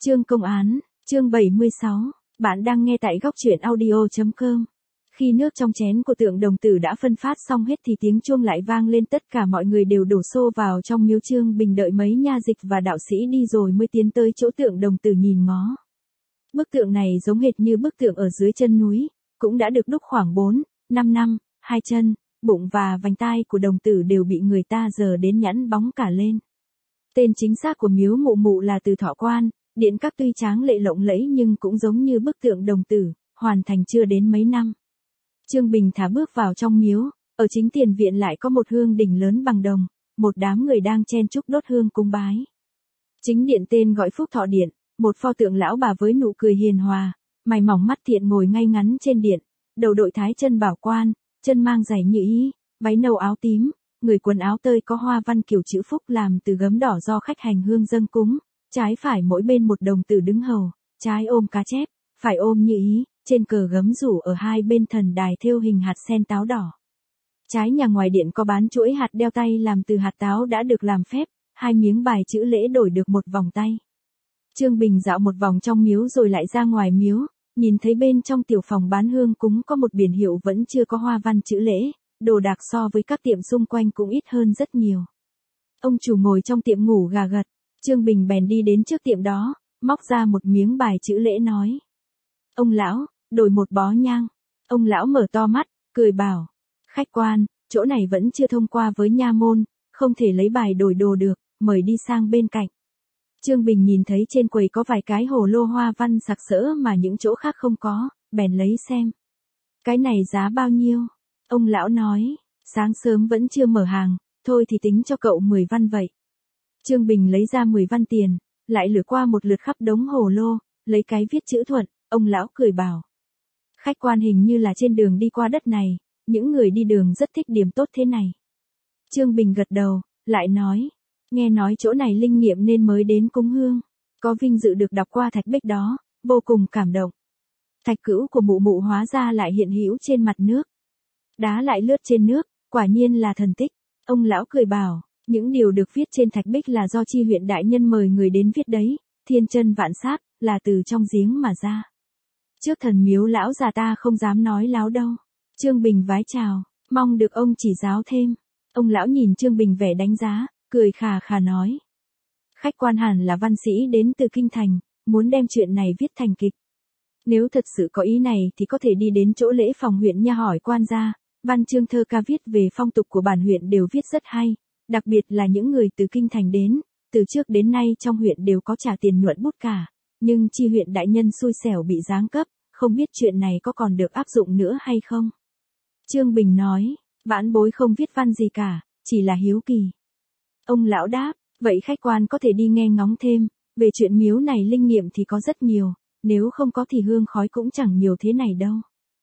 Chương công án, chương 76, bạn đang nghe tại góc truyện audio.com. Khi nước trong chén của tượng đồng tử đã phân phát xong hết thì tiếng chuông lại vang lên, tất cả mọi người đều đổ xô vào trong miếu. Trương Bình đợi mấy nha dịch và đạo sĩ đi rồi mới tiến tới chỗ tượng đồng tử nhìn ngó. Bức tượng này giống hệt như bức tượng ở dưới chân núi, cũng đã được đúc khoảng 4-5 năm, hai chân, bụng và vành tai của đồng tử đều bị người ta giờ đến nhẵn bóng cả lên. Tên chính xác của miếu mụ mụ là Từ Thọ Quan. Điện các tuy tráng lệ lộng lẫy nhưng cũng giống như bức tượng đồng tử, hoàn thành chưa đến mấy năm. Trương Bình thả bước vào trong miếu, ở chính tiền viện lại có một hương đỉnh lớn bằng đồng, một đám người đang chen chúc đốt hương cúng bái. Chính điện tên gọi Phúc Thọ Điện, một pho tượng lão bà với nụ cười hiền hòa, mày mỏng mắt thiện ngồi ngay ngắn trên điện, đầu đội thái chân bảo quan, chân mang giày như ý, váy nâu áo tím, người quần áo tơi có hoa văn kiểu chữ phúc làm từ gấm đỏ do khách hành hương dâng cúng. Trái phải mỗi bên một đồng tử đứng hầu, trái ôm cá chép, phải ôm như ý, trên cờ gấm rủ ở hai bên thần đài thêu hình hạt sen táo đỏ. Trái nhà ngoài điện có bán chuỗi hạt đeo tay làm từ hạt táo đã được làm phép, hai miếng bài chữ lễ đổi được một vòng tay. Trương Bình dạo một vòng trong miếu rồi lại ra ngoài miếu, nhìn thấy bên trong tiểu phòng bán hương cúng có một biển hiệu vẫn chưa có hoa văn chữ lễ, đồ đạc so với các tiệm xung quanh cũng ít hơn rất nhiều. Ông chủ ngồi trong tiệm ngủ gà gật. Trương Bình bèn đi đến trước tiệm đó, móc ra một miếng bài chữ lễ nói. Ông lão, đổi một bó nhang. Ông lão mở to mắt, cười bảo. Khách quan, chỗ này vẫn chưa thông qua với nha môn, không thể lấy bài đổi đồ được, mời đi sang bên cạnh. Trương Bình nhìn thấy trên quầy có vài cái hồ lô hoa văn sặc sỡ mà những chỗ khác không có, bèn lấy xem. Cái này giá bao nhiêu? Ông lão nói, sáng sớm vẫn chưa mở hàng, thôi thì tính cho cậu 10 văn vậy. Trương Bình lấy ra 10 văn tiền, lại lướt qua một lượt khắp đống hồ lô, lấy cái viết chữ thuận, ông lão cười bảo. Khách quan hình như là trên đường đi qua đất này, những người đi đường rất thích điểm tốt thế này. Trương Bình gật đầu, lại nói, nghe nói chỗ này linh nghiệm nên mới đến cúng hương, có vinh dự được đọc qua thạch bích đó, vô cùng cảm động. Thạch cữu của mụ mụ hóa ra lại hiện hữu trên mặt nước. Đá lại lướt trên nước, quả nhiên là thần tích. Ông lão cười bảo. Những điều được viết trên thạch bích là do Chi huyện đại nhân mời người đến viết đấy, thiên chân vạn sát, là từ trong giếng mà ra. Trước thần miếu lão già ta không dám nói láo đâu. Trương Bình vái chào, mong được ông chỉ giáo thêm. Ông lão nhìn Trương Bình vẻ đánh giá, cười khà khà nói. Khách quan hẳn là văn sĩ đến từ kinh thành, muốn đem chuyện này viết thành kịch. Nếu thật sự có ý này thì có thể đi đến chỗ lễ phòng huyện nha hỏi quan gia, văn chương thơ ca viết về phong tục của bản huyện đều viết rất hay. Đặc biệt là những người từ kinh thành đến, từ trước đến nay trong huyện đều có trả tiền nhuận bút cả, nhưng Chi huyện đại nhân xui xẻo bị giáng cấp, không biết chuyện này có còn được áp dụng nữa hay không. Trương Bình nói, vãn bối không viết văn gì cả, chỉ là hiếu kỳ. Ông lão đáp, vậy khách quan có thể đi nghe ngóng thêm, về chuyện miếu này linh nghiệm thì có rất nhiều, nếu không có thì hương khói cũng chẳng nhiều thế này đâu.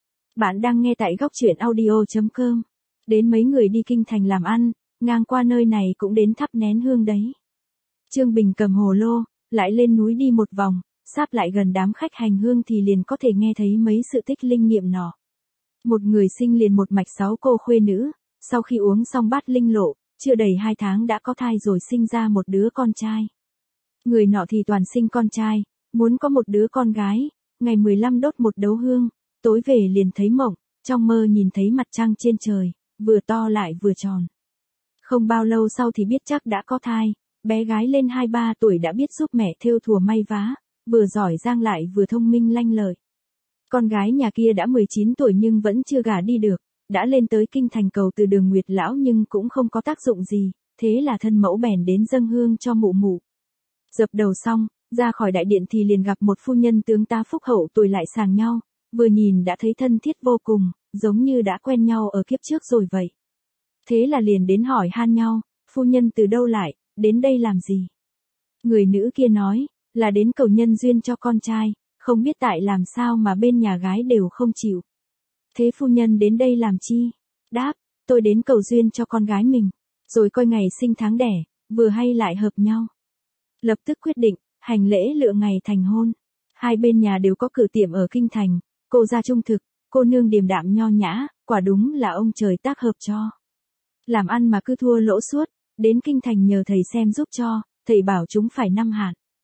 Bạn đang nghe tại góc truyện audio.com, đến mấy người đi kinh thành làm ăn. Ngang qua nơi này cũng đến thắp nén hương đấy. Trương Bình cầm hồ lô, lại lên núi đi một vòng, sáp lại gần đám khách hành hương thì liền có thể nghe thấy mấy sự tích linh nghiệm nọ. Một người sinh liền một mạch 6 cô khuê nữ, sau khi uống xong bát linh lộ, chưa đầy 2 tháng đã có thai rồi sinh ra một đứa con trai. Người nọ thì toàn sinh con trai, muốn có một đứa con gái, ngày 15 đốt một đấu hương, tối về liền thấy mộng, trong mơ nhìn thấy mặt trăng trên trời, vừa to lại vừa tròn. Không bao lâu sau thì biết chắc đã có thai, bé gái lên 2-3 tuổi đã biết giúp mẹ thêu thùa may vá, vừa giỏi giang lại vừa thông minh lanh lợi. Con gái nhà kia đã 19 tuổi nhưng vẫn chưa gả đi được, đã lên tới kinh thành cầu từ Đường Nguyệt lão nhưng cũng không có tác dụng gì, thế là thân mẫu bèn đến dâng hương cho mụ mụ. Dập đầu xong, ra khỏi đại điện thì liền gặp một phu nhân tướng tá phúc hậu tuổi lại sàng nhau, vừa nhìn đã thấy thân thiết vô cùng, giống như đã quen nhau ở kiếp trước rồi vậy. Thế là liền đến hỏi han nhau, phu nhân từ đâu lại, đến đây làm gì? Người nữ kia nói, là đến cầu nhân duyên cho con trai, không biết tại làm sao mà bên nhà gái đều không chịu. Thế phu nhân đến đây làm chi? Đáp, tôi đến cầu duyên cho con gái mình, rồi coi ngày sinh tháng đẻ, vừa hay lại hợp nhau. Lập tức quyết định, hành lễ lựa ngày thành hôn. Hai bên nhà đều có cử tiệm ở kinh thành, cô ra trung thực, cô nương điềm đạm nho nhã, quả đúng là ông trời tác hợp cho. Làm ăn mà cứ thua lỗ suốt, đến kinh thành nhờ thầy xem giúp cho, thầy bảo chúng phải 5 hạn.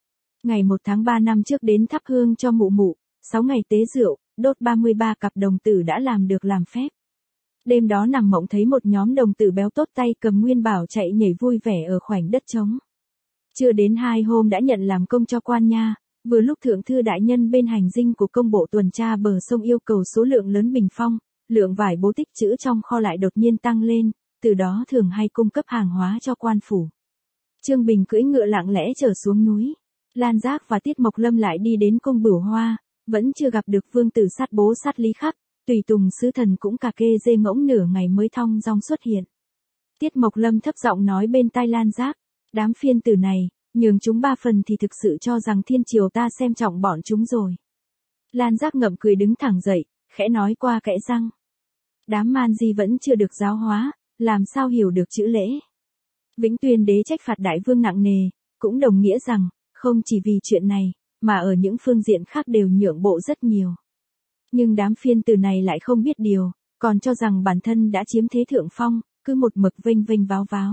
Ngày 1 tháng 3 năm trước đến thắp hương cho mụ mụ, 6 ngày tế rượu, đốt 33 cặp đồng tử đã làm được làm phép. Đêm đó nằm mộng thấy một nhóm đồng tử béo tốt tay cầm nguyên bảo chạy nhảy vui vẻ ở khoảnh đất trống. Chưa đến 2 hôm đã nhận làm công cho quan nha, vừa lúc thượng thư đại nhân bên hành dinh của công bộ tuần tra bờ sông yêu cầu số lượng lớn bình phong, lượng vải bố tích trữ trong kho lại đột nhiên tăng lên, từ đó thường hay cung cấp hàng hóa cho quan phủ. Trương Bình cưỡi ngựa lặng lẽ trở xuống núi. Lan Giác và Tiết Mộc Lâm lại đi đến cung Bửu Hoa, vẫn chưa gặp được vương tử sát bố sát lý khắc, tùy tùng sứ thần cũng cà kê dê ngỗng nửa ngày mới thong dong xuất hiện. Tiết Mộc Lâm thấp giọng nói bên tai Lan Giác, đám phiên tử này, nhường chúng 3 phần thì thực sự cho rằng thiên triều ta xem trọng bọn chúng rồi. Lan Giác ngậm cười đứng thẳng dậy, khẽ nói qua kẽ răng. Đám man di vẫn chưa được giáo hóa, làm sao hiểu được chữ lễ. Vĩnh Tuyên đế trách phạt đại vương nặng nề, cũng đồng nghĩa rằng, không chỉ vì chuyện này, mà ở những phương diện khác đều nhượng bộ rất nhiều. Nhưng đám phiên tử này lại không biết điều, còn cho rằng bản thân đã chiếm thế thượng phong, cứ một mực vênh vênh váo váo.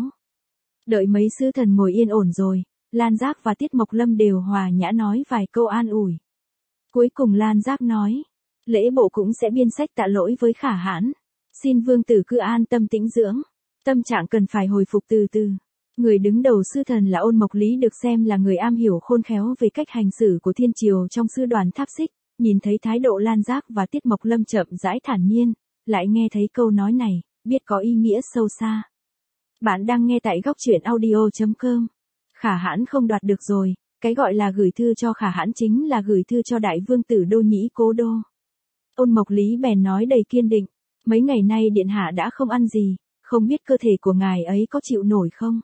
Đợi mấy sứ thần ngồi yên ổn rồi, Lan Giác và Tiết Mộc Lâm đều hòa nhã nói vài câu an ủi. Cuối cùng Lan Giác nói, lễ bộ cũng sẽ biên sách tạ lỗi với Khả Hãn. Xin vương tử cứ an tâm tĩnh dưỡng, tâm trạng cần phải hồi phục từ từ. Người đứng đầu sư thần là Ôn Mộc Lý được xem là người am hiểu khôn khéo về cách hành xử của thiên triều trong sư đoàn Tháp Xích, nhìn thấy thái độ Lan Giác và Tiết Mộc Lâm chậm rãi thản nhiên, lại nghe thấy câu nói này, biết có ý nghĩa sâu xa. Bạn đang nghe tại góc truyện audio.com. Khả Hãn không đoạt được rồi, cái gọi là gửi thư cho Khả Hãn chính là gửi thư cho đại vương tử Đô Nhĩ Cố Đô. Ôn Mộc Lý bèn nói đầy kiên định, mấy ngày nay điện hạ đã không ăn gì, không biết cơ thể của ngài ấy có chịu nổi không?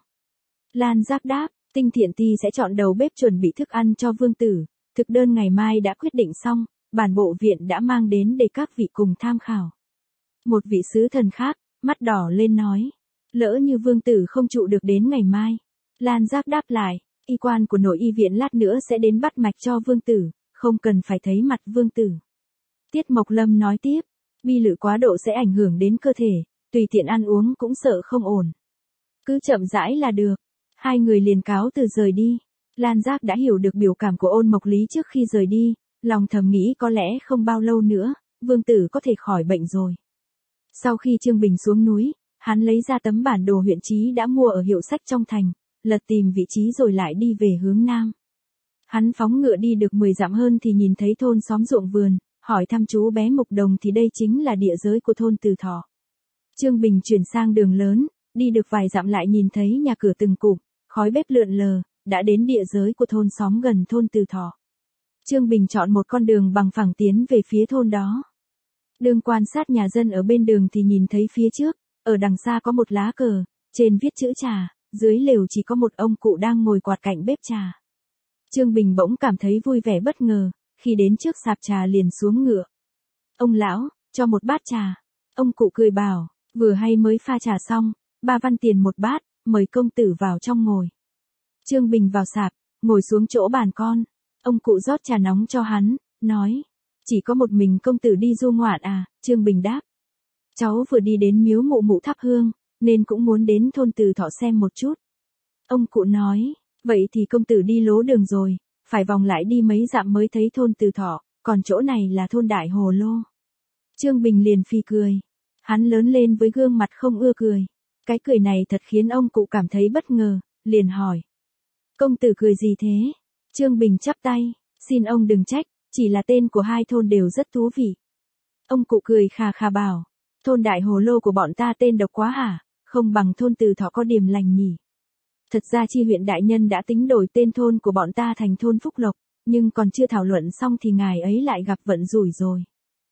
Lan Giác đáp, Tinh Thiện Ti sẽ chọn đầu bếp chuẩn bị thức ăn cho vương tử, thực đơn ngày mai đã quyết định xong, bản bộ viện đã mang đến để các vị cùng tham khảo. Một vị sứ thần khác, mắt đỏ lên nói, lỡ như vương tử không trụ được đến ngày mai. Lan Giác đáp lại, y quan của nội y viện lát nữa sẽ đến bắt mạch cho vương tử, không cần phải thấy mặt vương tử. Tiết Mộc Lâm nói tiếp, bi lự quá độ sẽ ảnh hưởng đến cơ thể, tùy tiện ăn uống cũng sợ không ổn. Cứ chậm rãi là được. Hai người liền cáo từ rời đi. Lan Giác đã hiểu được biểu cảm của Ôn Mộc Lý trước khi rời đi, lòng thầm nghĩ có lẽ không bao lâu nữa, vương tử có thể khỏi bệnh rồi. Sau khi Trương Bình xuống núi, hắn lấy ra tấm bản đồ huyện chí đã mua ở hiệu sách trong thành, lật tìm vị trí rồi lại đi về hướng nam. Hắn phóng ngựa đi được 10 dặm hơn thì nhìn thấy thôn xóm ruộng vườn, hỏi thăm chú bé Mục Đồng thì đây chính là địa giới của thôn Từ Thọ. Trương Bình chuyển sang đường lớn, đi được vài dặm lại nhìn thấy nhà cửa từng cụm, khói bếp lượn lờ, đã đến địa giới của thôn xóm gần thôn Từ Thọ. Trương Bình chọn một con đường bằng phẳng tiến về phía thôn đó. Đường quan sát nhà dân ở bên đường thì nhìn thấy phía trước, ở đằng xa có một lá cờ, trên viết chữ trà, dưới lều chỉ có một ông cụ đang ngồi quạt cạnh bếp trà. Trương Bình bỗng cảm thấy vui vẻ bất ngờ, khi đến trước sạp trà liền xuống ngựa. Ông lão, cho một bát trà. Ông cụ cười bảo, vừa hay mới pha trà xong, 3 văn tiền một bát, mời công tử vào trong ngồi. Trương Bình vào sạp, ngồi xuống chỗ bàn con. Ông cụ rót trà nóng cho hắn, nói, chỉ có một mình công tử đi du ngoạn à? Trương Bình đáp, cháu vừa đi đến miếu mụ mụ thắp hương, nên cũng muốn đến thôn Từ Thọ xem một chút. Ông cụ nói, vậy thì công tử đi lố đường rồi, phải vòng lại đi mấy dặm mới thấy thôn Từ Thọ, còn chỗ này là thôn Đại Hồ Lô. Trương Bình liền phì cười. Hắn lớn lên với gương mặt không ưa cười. Cái cười này thật khiến ông cụ cảm thấy bất ngờ, liền hỏi. Công tử cười gì thế? Trương Bình chắp tay, xin ông đừng trách, chỉ là tên của hai thôn đều rất thú vị. Ông cụ cười khà khà bảo, thôn Đại Hồ Lô của bọn ta tên độc quá hả, không bằng thôn Từ Thọ có điểm lành nhỉ. Thật ra chi huyện đại nhân đã tính đổi tên thôn của bọn ta thành thôn Phúc Lộc, nhưng còn chưa thảo luận xong thì ngài ấy lại gặp vận rủi rồi.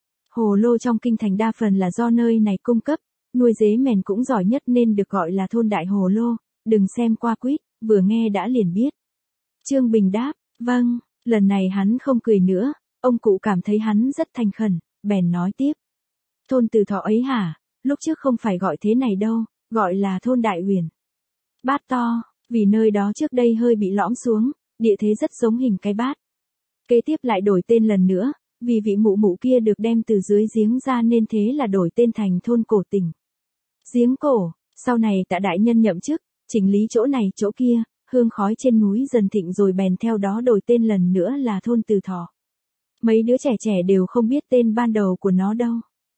Hồ lô trong kinh thành đa phần là do nơi này cung cấp, nuôi dế mèn cũng giỏi nhất nên được gọi là thôn Đại Hồ Lô, đừng xem qua quýt, vừa nghe đã liền biết. Trương Bình đáp, vâng, lần này hắn không cười nữa, ông cụ cảm thấy hắn rất thành khẩn, bèn nói tiếp. Thôn Từ Thọ ấy hả, lúc trước không phải gọi thế này đâu, gọi là thôn Đại Uyển. Bát to, vì nơi đó trước đây hơi bị lõm xuống, địa thế rất giống hình cái bát. Kế tiếp lại đổi tên lần nữa, vì vị mụ mụ kia được đem từ dưới giếng ra nên thế là đổi tên thành thôn Cổ Tỉnh. Giếng cổ, sau này Tạ đại nhân nhậm chức, chỉnh lý chỗ này chỗ kia, hương khói trên núi dần thịnh rồi bèn theo đó đổi tên lần nữa là thôn Từ Thọ. Mấy đứa trẻ trẻ đều không biết tên ban đầu của nó đâu.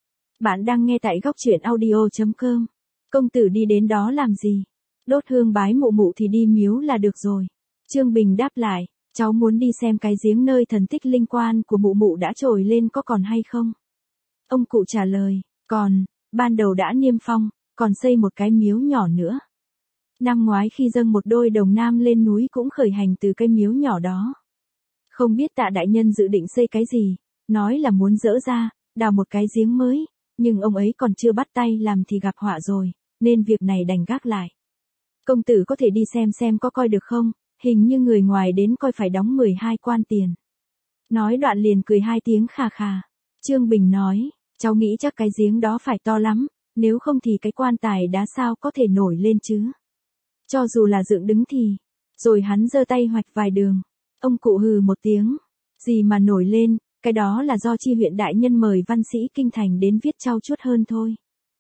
Bạn đang nghe tại góc truyện audio.com. Công tử đi đến đó làm gì? Đốt hương bái mụ mụ thì đi miếu là được rồi. Trương Bình đáp lại, cháu muốn đi xem cái giếng nơi thần tích linh quan của mụ mụ đã trồi lên có còn hay không? Ông cụ trả lời, còn, ban đầu đã niêm phong, còn xây một cái miếu nhỏ nữa. Năm ngoái khi dâng một đôi đồng nam lên núi cũng khởi hành từ cái miếu nhỏ đó. Không biết Tạ đại nhân dự định xây cái gì, nói là muốn dỡ ra, đào một cái giếng mới, nhưng ông ấy còn chưa bắt tay làm thì gặp họa rồi, nên việc này đành gác lại. Công tử có thể đi xem có coi được không, hình như người ngoài đến coi phải đóng 12 quan tiền. Nói đoạn liền cười hai tiếng khà khà. Trương Bình nói, cháu nghĩ chắc cái giếng đó phải to lắm, nếu không thì cái quan tài đá sao có thể nổi lên chứ. Cho dù là dựng đứng thì, rồi hắn giơ tay hoạch vài đường. Ông cụ hừ một tiếng, gì mà nổi lên, cái đó là do chi huyện đại nhân mời văn sĩ kinh thành đến viết trau chuốt hơn thôi.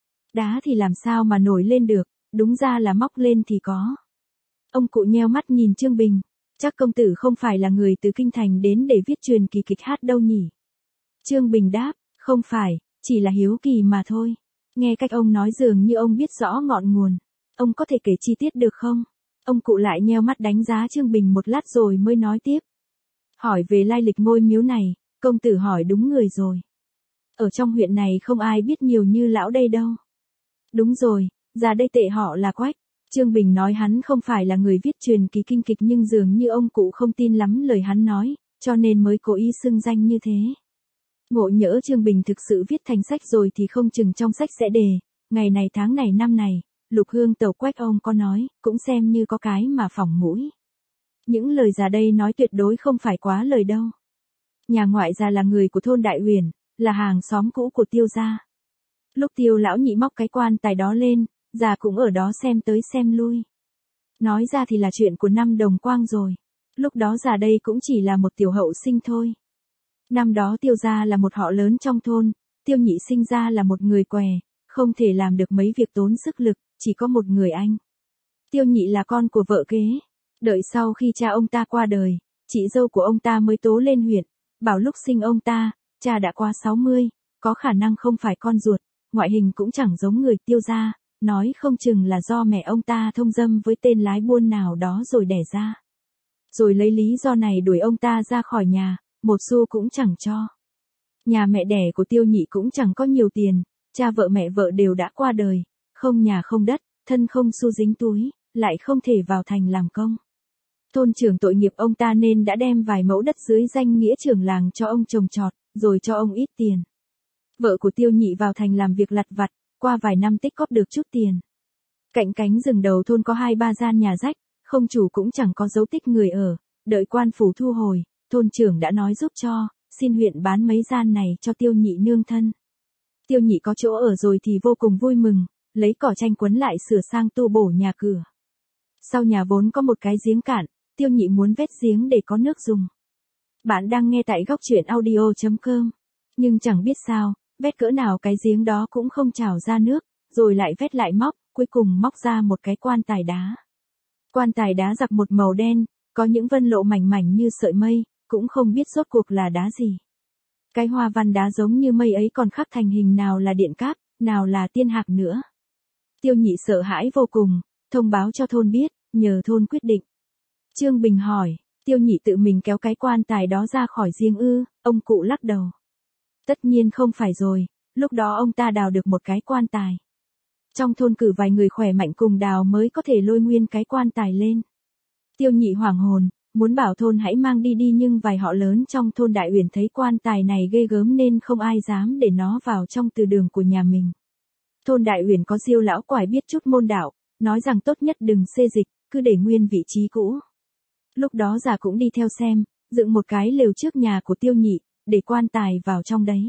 Đá thì làm sao mà nổi lên được, đúng ra là móc lên thì có. Ông cụ nheo mắt nhìn Trương Bình, chắc công tử không phải là người từ kinh thành đến để viết truyền kỳ kịch hát đâu nhỉ. Trương Bình đáp, không phải, chỉ là hiếu kỳ mà thôi. Nghe cách ông nói dường như ông biết rõ ngọn nguồn. Ông có thể kể chi tiết được không? Ông cụ lại nheo mắt đánh giá Trương Bình một lát rồi mới nói tiếp. Hỏi về lai lịch ngôi miếu này, công tử hỏi đúng người rồi. Ở trong huyện này không ai biết nhiều như lão đây đâu. Đúng rồi, già đây tệ họ là Quách. Trương Bình nói hắn không phải là người viết truyền kỳ kinh kịch nhưng dường như ông cụ không tin lắm lời hắn nói, cho nên mới cố ý xưng danh như thế. Ngộ nhỡ Trương Bình thực sự viết thành sách rồi thì không chừng trong sách sẽ đề, ngày này tháng này năm này, Lục Hương tẩu Quách ông có nói, cũng xem như có cái mà phỏng mũi. Những lời già đây nói tuyệt đối không phải quá lời đâu. Nhà ngoại già là người của thôn Đại Uyển, là hàng xóm cũ của Tiêu gia. Lúc Tiêu lão nhị móc cái quan tài đó lên, già cũng ở đó xem tới xem lui. Nói ra thì là chuyện của năm Đồng Quang rồi. Lúc đó già đây cũng chỉ là một tiểu hậu sinh thôi. Năm đó Tiêu gia là một họ lớn trong thôn, Tiêu nhị sinh ra là một người què, không thể làm được mấy việc tốn sức lực, chỉ có một người anh. Tiêu nhị là con của vợ kế. Đợi sau khi cha ông ta qua đời, chị dâu của ông ta mới tố lên huyện, bảo lúc sinh ông ta, cha đã qua 60, có khả năng không phải con ruột, ngoại hình cũng chẳng giống người Tiêu gia, nói không chừng là do mẹ ông ta thông dâm với tên lái buôn nào đó rồi đẻ ra. Rồi lấy lý do này đuổi ông ta ra khỏi nhà, một xu cũng chẳng cho. Nhà mẹ đẻ của Tiêu nhị cũng chẳng có nhiều tiền, cha vợ mẹ vợ đều đã qua đời, không nhà không đất, thân không xu dính túi, lại không thể vào thành làm công. Thôn trưởng tội nghiệp ông ta nên đã đem vài mẫu đất dưới danh nghĩa trưởng làng cho ông trồng trọt, rồi cho ông ít tiền. Vợ của Tiêu nhị vào thành làm việc lặt vặt, qua vài năm tích cóp được chút tiền. Cạnh cánh rừng đầu thôn có 2-3 gian nhà rách, không chủ cũng chẳng có dấu tích người ở, đợi quan phủ thu hồi, thôn trưởng đã nói giúp cho, xin huyện bán mấy gian này cho Tiêu nhị nương thân. Tiêu nhị có chỗ ở rồi thì vô cùng vui mừng, lấy cỏ tranh quấn lại sửa sang tu bổ nhà cửa. Sau nhà vốn có một cái giếng cạn, Tiêu nhị muốn vét giếng để có nước dùng. Bạn đang nghe tại góc truyện audio.com. Nhưng chẳng biết sao, vét cỡ nào cái giếng đó cũng không trào ra nước, rồi lại vét lại móc, cuối cùng móc ra một cái quan tài đá. Quan tài đá giặc một màu đen, có những vân lộ mảnh mảnh như sợi mây, cũng không biết rốt cuộc là đá gì. Cái hoa văn đá giống như mây ấy còn khắc thành hình nào là điện cáp, nào là tiên hạc nữa. Tiêu nhị sợ hãi vô cùng, thông báo cho thôn biết, nhờ thôn quyết định. Trương Bình hỏi, Tiêu nhị tự mình kéo cái quan tài đó ra khỏi giếng ư? Ông cụ lắc đầu. Tất nhiên không phải rồi, lúc đó ông ta đào được một cái quan tài. Trong thôn cử vài người khỏe mạnh cùng đào mới có thể lôi nguyên cái quan tài lên. Tiêu nhị hoảng hồn, muốn bảo thôn hãy mang đi nhưng vài họ lớn trong thôn Đại Uyển thấy quan tài này ghê gớm nên không ai dám để nó vào trong từ đường của nhà mình. Thôn Đại Uyển có Diêu lão quải biết chút môn đạo, nói rằng tốt nhất đừng xê dịch, cứ để nguyên vị trí cũ. Lúc đó già cũng đi theo xem, dựng một cái lều trước nhà của Tiêu nhị, để quan tài vào trong đấy.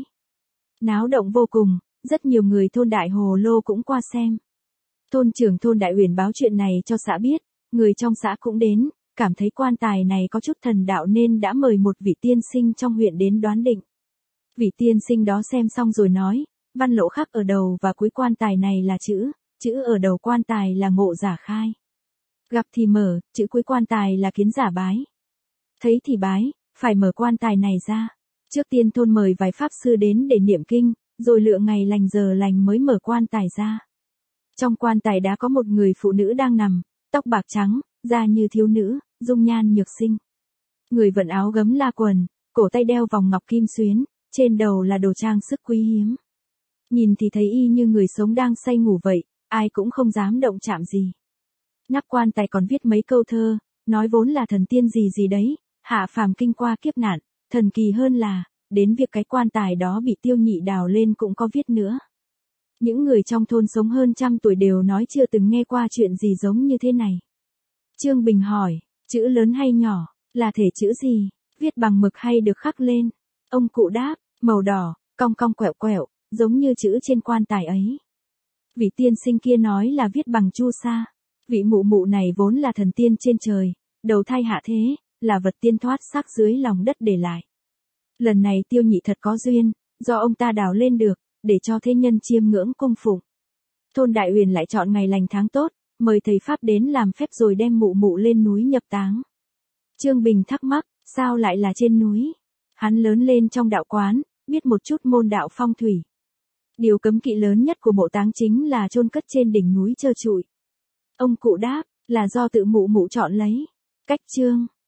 Náo động vô cùng, rất nhiều người thôn Đại Hồ Lô cũng qua xem. Thôn trưởng thôn Đại Uyển báo chuyện này cho xã biết, người trong xã cũng đến, cảm thấy quan tài này có chút thần đạo nên đã mời một vị tiên sinh trong huyện đến đoán định. Vị tiên sinh đó xem xong rồi nói, văn lộ khắc ở đầu và cuối quan tài này là chữ ở đầu quan tài là Ngộ Giả Khai. Gặp thì mở, chữ cuối quan tài là kiến giả bái. Thấy thì bái, phải mở quan tài này ra. Trước tiên thôn mời vài pháp sư đến để niệm kinh, rồi lựa ngày lành giờ lành mới mở quan tài ra. Trong quan tài đã có một người phụ nữ đang nằm, tóc bạc trắng, da như thiếu nữ, dung nhan nhược xinh. Người vận áo gấm la quần, cổ tay đeo vòng ngọc kim xuyến, trên đầu là đồ trang sức quý hiếm. Nhìn thì thấy y như người sống đang say ngủ vậy, ai cũng không dám động chạm gì. Nắp quan tài còn viết mấy câu thơ, nói vốn là thần tiên gì gì đấy, hạ phàm kinh qua kiếp nạn, thần kỳ hơn là, đến việc cái quan tài đó bị Tiêu Nhị đào lên cũng có viết nữa. Những người trong thôn sống hơn 100 tuổi đều nói chưa từng nghe qua chuyện gì giống như thế này. Trương Bình hỏi, chữ lớn hay nhỏ, là thể chữ gì, viết bằng mực hay được khắc lên? Ông cụ đáp, màu đỏ, cong cong quẹo quẹo, giống như chữ trên quan tài ấy. Vị tiên sinh kia nói là viết bằng chu sa. Vị mụ mụ này vốn là thần tiên trên trời, đầu thai hạ thế, là vật tiên thoát xác dưới lòng đất để lại. Lần này Tiêu Nhị thật có duyên, do ông ta đào lên được, để cho thế nhân chiêm ngưỡng cung phụng. Thôn Đại Uyển lại chọn ngày lành tháng tốt, mời thầy Pháp đến làm phép rồi đem mụ mụ lên núi nhập táng. Trương Bình thắc mắc, sao lại là trên núi? Hắn lớn lên trong đạo quán, biết một chút môn đạo phong thủy. Điều cấm kỵ lớn nhất của mộ táng chính là chôn cất trên đỉnh núi trơ trụi. Ông cụ đáp, là do tự mụ mụ chọn lấy. Cách chương